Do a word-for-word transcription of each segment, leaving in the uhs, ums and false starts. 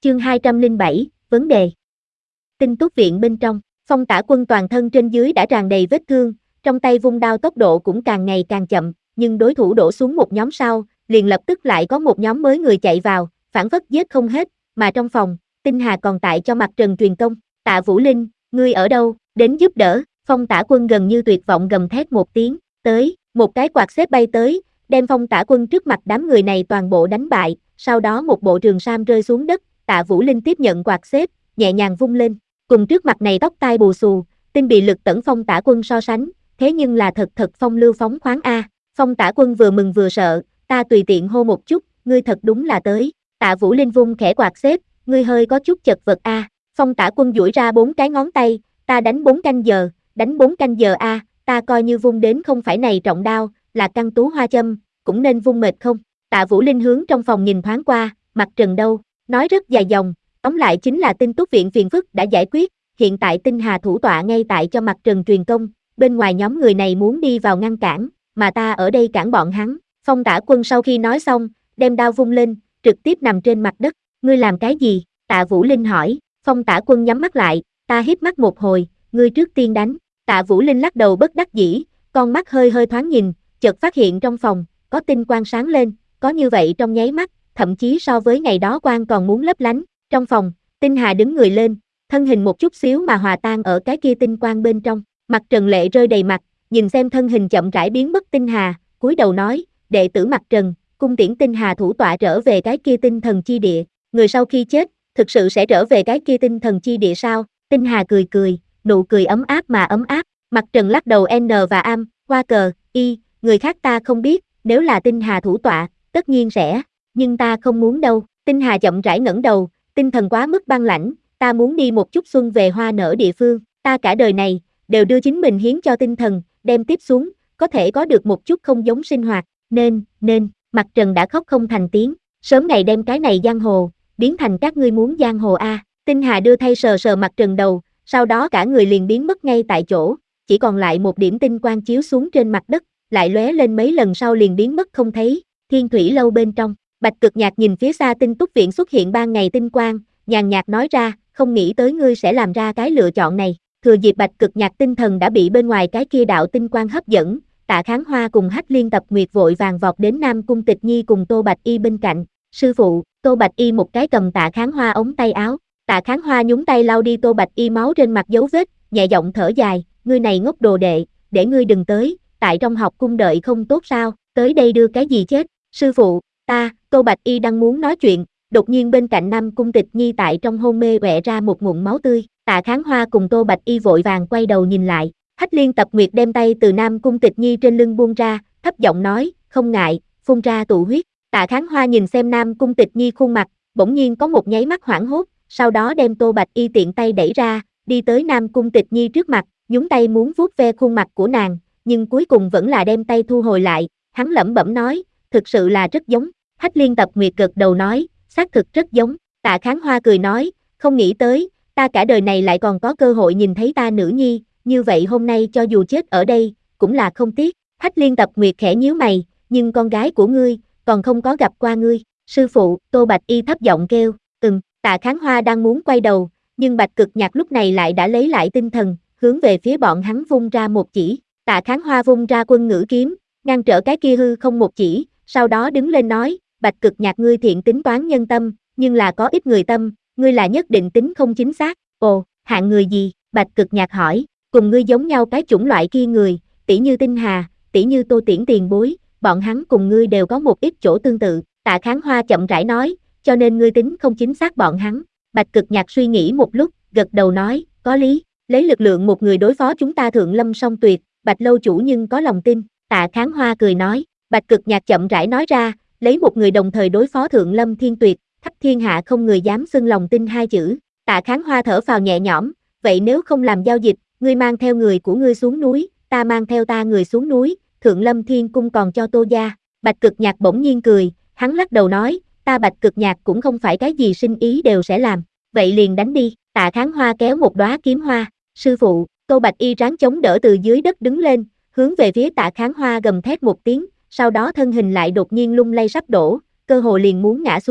Chương hai trăm lẻ bảy, vấn đề. Tinh túc viện bên trong, Phong Tả Quân toàn thân trên dưới đã tràn đầy vết thương, trong tay vung đao tốc độ cũng càng ngày càng chậm, nhưng đối thủ đổ xuống một nhóm sau, liền lập tức lại có một nhóm mới người chạy vào, phản phất giết không hết, mà trong phòng, Tinh Hà còn tại cho mặt Trần truyền công. Tạ Vũ Linh, ngươi ở đâu, đến giúp đỡ. Phong Tả Quân gần như tuyệt vọng gầm thét một tiếng, tới, một cái quạt xếp bay tới, đem Phong Tả Quân trước mặt đám người này toàn bộ đánh bại, sau đó một bộ trường sam rơi xuống đất, Tạ Vũ Linh tiếp nhận quạt xếp, nhẹ nhàng vung lên, cùng trước mặt này tóc tai bù xù, tinh bị lực tẩn Phong Tả Quân so sánh, thế nhưng là thật thật phong lưu phóng khoáng a. Phong Tả Quân vừa mừng vừa sợ, ta tùy tiện hô một chút, ngươi thật đúng là tới. Tạ Vũ Linh vung khẽ quạt xếp, ngươi hơi có chút chật vật a. Phong Tả Quân duỗi ra bốn cái ngón tay, ta đánh bốn canh giờ, đánh bốn canh giờ a, ta coi như vung đến không phải này trọng đao, là căn tú hoa châm, cũng nên vung mệt không. Tạ Vũ Linh hướng trong phòng nhìn thoáng qua, mặt Trần đâu, nói rất dài dòng, tóm lại chính là Tinh Túc viện phiền phức đã giải quyết, hiện tại Tinh Hà thủ tọa ngay tại cho mặt Trần truyền công, bên ngoài nhóm người này muốn đi vào ngăn cản, mà ta ở đây cản bọn hắn. Phong Tả Quân sau khi nói xong, đem đao vung lên, trực tiếp nằm trên mặt đất, ngươi làm cái gì? Tạ Vũ Linh hỏi. Phong Tả Quân nhắm mắt lại, ta híp mắt một hồi, ngươi trước tiên đánh. Tạ Vũ Linh lắc đầu bất đắc dĩ, con mắt hơi hơi thoáng nhìn, chợt phát hiện trong phòng, có tinh quang sáng lên, có như vậy trong nháy mắt, thậm chí so với ngày đó quang còn muốn lấp lánh. Trong phòng, Tinh Hà đứng người lên, thân hình một chút xíu mà hòa tan ở cái kia tinh quang bên trong, mặt Trần lệ rơi đầy mặt, nhìn xem thân hình chậm rãi biến mất Tinh Hà, cúi đầu nói, đệ tử mặt Trần, cung tiễn Tinh Hà thủ tọa trở về cái kia tinh thần chi địa, người sau khi chết, thực sự sẽ trở về cái kia tinh thần chi địa sao? Tinh Hà cười cười, nụ cười ấm áp mà ấm áp, mặt Trần lắc đầu N và am, qua cờ, y, người khác ta không biết, nếu là Tinh Hà thủ tọa, tất nhiên sẽ, nhưng ta không muốn đâu. Tinh Hà chậm rãi ngẩng đầu, tinh thần quá mức băng lãnh, ta muốn đi một chút xuân về hoa nở địa phương, ta cả đời này, đều đưa chính mình hiến cho tinh thần, đem tiếp xuống, có thể có được một chút không giống sinh hoạt, nên, nên, mặt Trần đã khóc không thành tiếng, sớm ngày đem cái này giang hồ, biến thành các ngươi muốn giang hồ a. Tinh Hà đưa thay sờ sờ mặt Trần đầu, sau đó cả người liền biến mất ngay tại chỗ, chỉ còn lại một điểm tinh quang chiếu xuống trên mặt đất, lại lóe lên mấy lần sau liền biến mất không thấy. Thiên Thủy lâu bên trong, Bạch Cực Nhạc nhìn phía xa Tinh Túc viện xuất hiện ban ngày tinh quang, nhàn nhạt nói ra, không nghĩ tới ngươi sẽ làm ra cái lựa chọn này. Thừa dịp Bạch Cực Nhạc tinh thần đã bị bên ngoài cái kia đạo tinh quang hấp dẫn, Tạ Kháng Hoa cùng Hách Liên Tập Nguyệt vội vàng vọt đến Nam Cung Tịch Nhi cùng Tô Bạch Y bên cạnh. Sư phụ, Tô Bạch Y một cái cầm Tạ Kháng Hoa ống tay áo. Tạ Kháng Hoa nhúng tay lau đi Tô Bạch Y máu trên mặt dấu vết, nhẹ giọng thở dài, ngươi này ngốc đồ đệ, để ngươi đừng tới, tại trong học cung đợi không tốt sao, tới đây đưa cái gì chết. Sư phụ, ta, Tô Bạch Y đang muốn nói chuyện, đột nhiên bên cạnh Nam Cung Tịch Nhi tại trong hôn mê quẹ ra một ngụm máu tươi, Tạ Kháng Hoa cùng Tô Bạch Y vội vàng quay đầu nhìn lại, Hách Liên Tập Nguyệt đem tay từ Nam Cung Tịch Nhi trên lưng buông ra, thấp giọng nói, không ngại, phun ra tụ huyết. Tạ Kháng Hoa nhìn xem Nam Cung Tịch Nhi khuôn mặt, bỗng nhiên có một nháy mắt hoảng hốt, sau đó đem Tô Bạch Y tiện tay đẩy ra, đi tới Nam Cung Tịch Nhi trước mặt, nhúng tay muốn vuốt ve khuôn mặt của nàng, nhưng cuối cùng vẫn là đem tay thu hồi lại, hắn lẩm bẩm nói, thực sự là rất giống. Hách Liên Tập Nguyệt gật đầu nói, xác thực rất giống. Tạ Kháng Hoa cười nói, không nghĩ tới, ta cả đời này lại còn có cơ hội nhìn thấy ta nữ nhi, như vậy hôm nay cho dù chết ở đây, cũng là không tiếc. Hách Liên Tập Nguyệt khẽ nhíu mày, nhưng con gái của ngươi, còn không có gặp qua ngươi. Sư phụ, Tô Bạch Y thấp giọng kêu, ừm. Tạ Kháng Hoa đang muốn quay đầu, nhưng Bạch Cực Nhạc lúc này lại đã lấy lại tinh thần, hướng về phía bọn hắn vung ra một chỉ. Tạ Kháng Hoa vung ra quân ngữ kiếm, ngăn trở cái kia hư không một chỉ, sau đó đứng lên nói, Bạch Cực Nhạc ngươi thiện tính toán nhân tâm, nhưng là có ít người tâm, ngươi là nhất định tính không chính xác. Ồ, hạng người gì? Bạch Cực Nhạc hỏi, cùng ngươi giống nhau cái chủng loại kia người, tỷ như Tinh Hà, tỷ như Tô Tiễn tiền bối, bọn hắn cùng ngươi đều có một ít chỗ tương tự. Tạ Kháng Hoa chậm rãi nói, cho nên ngươi tính không chính xác bọn hắn. Bạch Cực Nhạc suy nghĩ một lúc, gật đầu nói, có lý, lấy lực lượng một người đối phó chúng ta Thượng Lâm song tuyệt, Bạch lâu chủ nhưng có lòng tin. Tạ Kháng Hoa cười nói, Bạch Cực Nhạc chậm rãi nói ra, lấy một người đồng thời đối phó Thượng Lâm thiên tuyệt, khắp thiên hạ không người dám xưng lòng tin hai chữ. Tạ Kháng Hoa thở phào nhẹ nhõm, vậy nếu không làm giao dịch, ngươi mang theo người của ngươi xuống núi, ta mang theo ta người xuống núi, Thượng Lâm thiên cung còn cho Tô gia. Bạch Cực Nhạc bỗng nhiên cười, hắn lắc đầu nói, ta Bạch Cực Nhạc cũng không phải cái gì sinh ý đều sẽ làm, vậy liền đánh đi. Tạ Kháng Hoa kéo một đóa kiếm hoa, sư phụ. Tô Bạch Y ráng chống đỡ từ dưới đất đứng lên, hướng về phía Tạ Kháng Hoa gầm thét một tiếng, sau đó thân hình lại đột nhiên lung lay sắp đổ, cơ hồ liền muốn ngã xuống.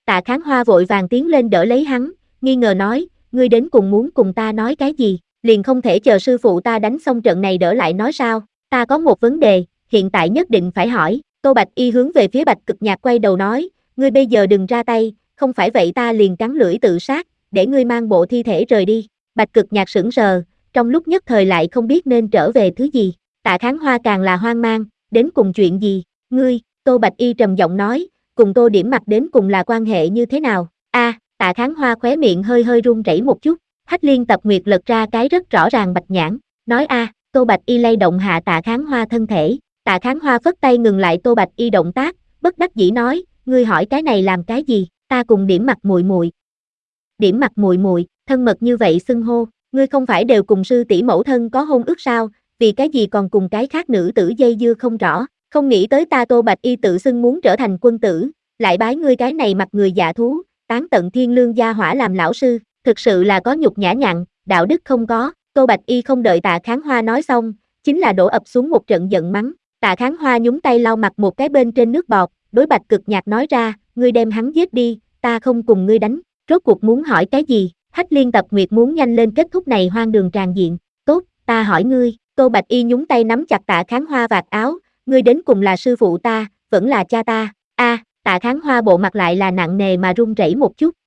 Tạ Kháng Hoa vội vàng tiến lên đỡ lấy hắn, nghi ngờ nói, ngươi đến cùng muốn cùng ta nói cái gì, liền không thể chờ sư phụ ta đánh xong trận này đỡ lại nói sao, ta có một vấn đề, hiện tại nhất định phải hỏi, Tô Bạch Y hướng về phía Bạch Cực Nhạc quay đầu nói, ngươi bây giờ đừng ra tay, không phải vậy ta liền cắn lưỡi tự sát, để ngươi mang bộ thi thể rời đi, Bạch Cực Nhạc sững sờ, trong lúc nhất thời lại không biết nên trở về thứ gì, Tạ Kháng Hoa càng là hoang mang, đến cùng chuyện gì, ngươi, Tô Bạch Y trầm giọng nói, cùng Tô Điểm Mặc đến cùng là quan hệ như thế nào, a à, Tạ Kháng Hoa khóe miệng hơi hơi run rẩy một chút, Hách Liên Tập Nguyệt lật ra cái rất rõ ràng bạch nhãn, nói a, à, Tô Bạch Y lay động hạ Tạ Kháng Hoa thân thể, Tạ Kháng Hoa phất tay ngừng lại Tô Bạch Y động tác, bất đắc dĩ nói, ngươi hỏi cái này làm cái gì, ta cùng Điểm Mặc muội muội. Điểm Mặc muội muội, thân mật như vậy xưng hô, ngươi không phải đều cùng sư tỷ mẫu thân có hôn ước sao, vì cái gì còn cùng cái khác nữ tử dây dưa không rõ, không nghĩ tới ta Tô Bạch Y tự xưng muốn trở thành quân tử, lại bái ngươi cái này mặt người dạ thú, tán tận thiên lương gia hỏa làm lão sư, thực sự là có nhục nhã nhặn, đạo đức không có, Tô Bạch Y không đợi Tạ Kháng Hoa nói xong, chính là đổ ập xuống một trận giận mắng, Tạ Kháng Hoa nhúng tay lau mặt một cái bên trên nước bọt, đối Bạch Cực Nhạc nói ra, ngươi đem hắn giết đi, ta không cùng ngươi đánh, rốt cuộc muốn hỏi cái gì, Hách Liên Tập Nguyệt muốn nhanh lên kết thúc này hoang đường tràn diện, tốt, ta hỏi ngươi, Tô Bạch Y nhúng tay nắm chặt Tạ Kháng Hoa vạt áo, ngươi đến cùng là sư phụ ta, vẫn là cha ta, a, à, Tạ Kháng Hoa bộ mặt lại là nặng nề mà run rẩy một chút,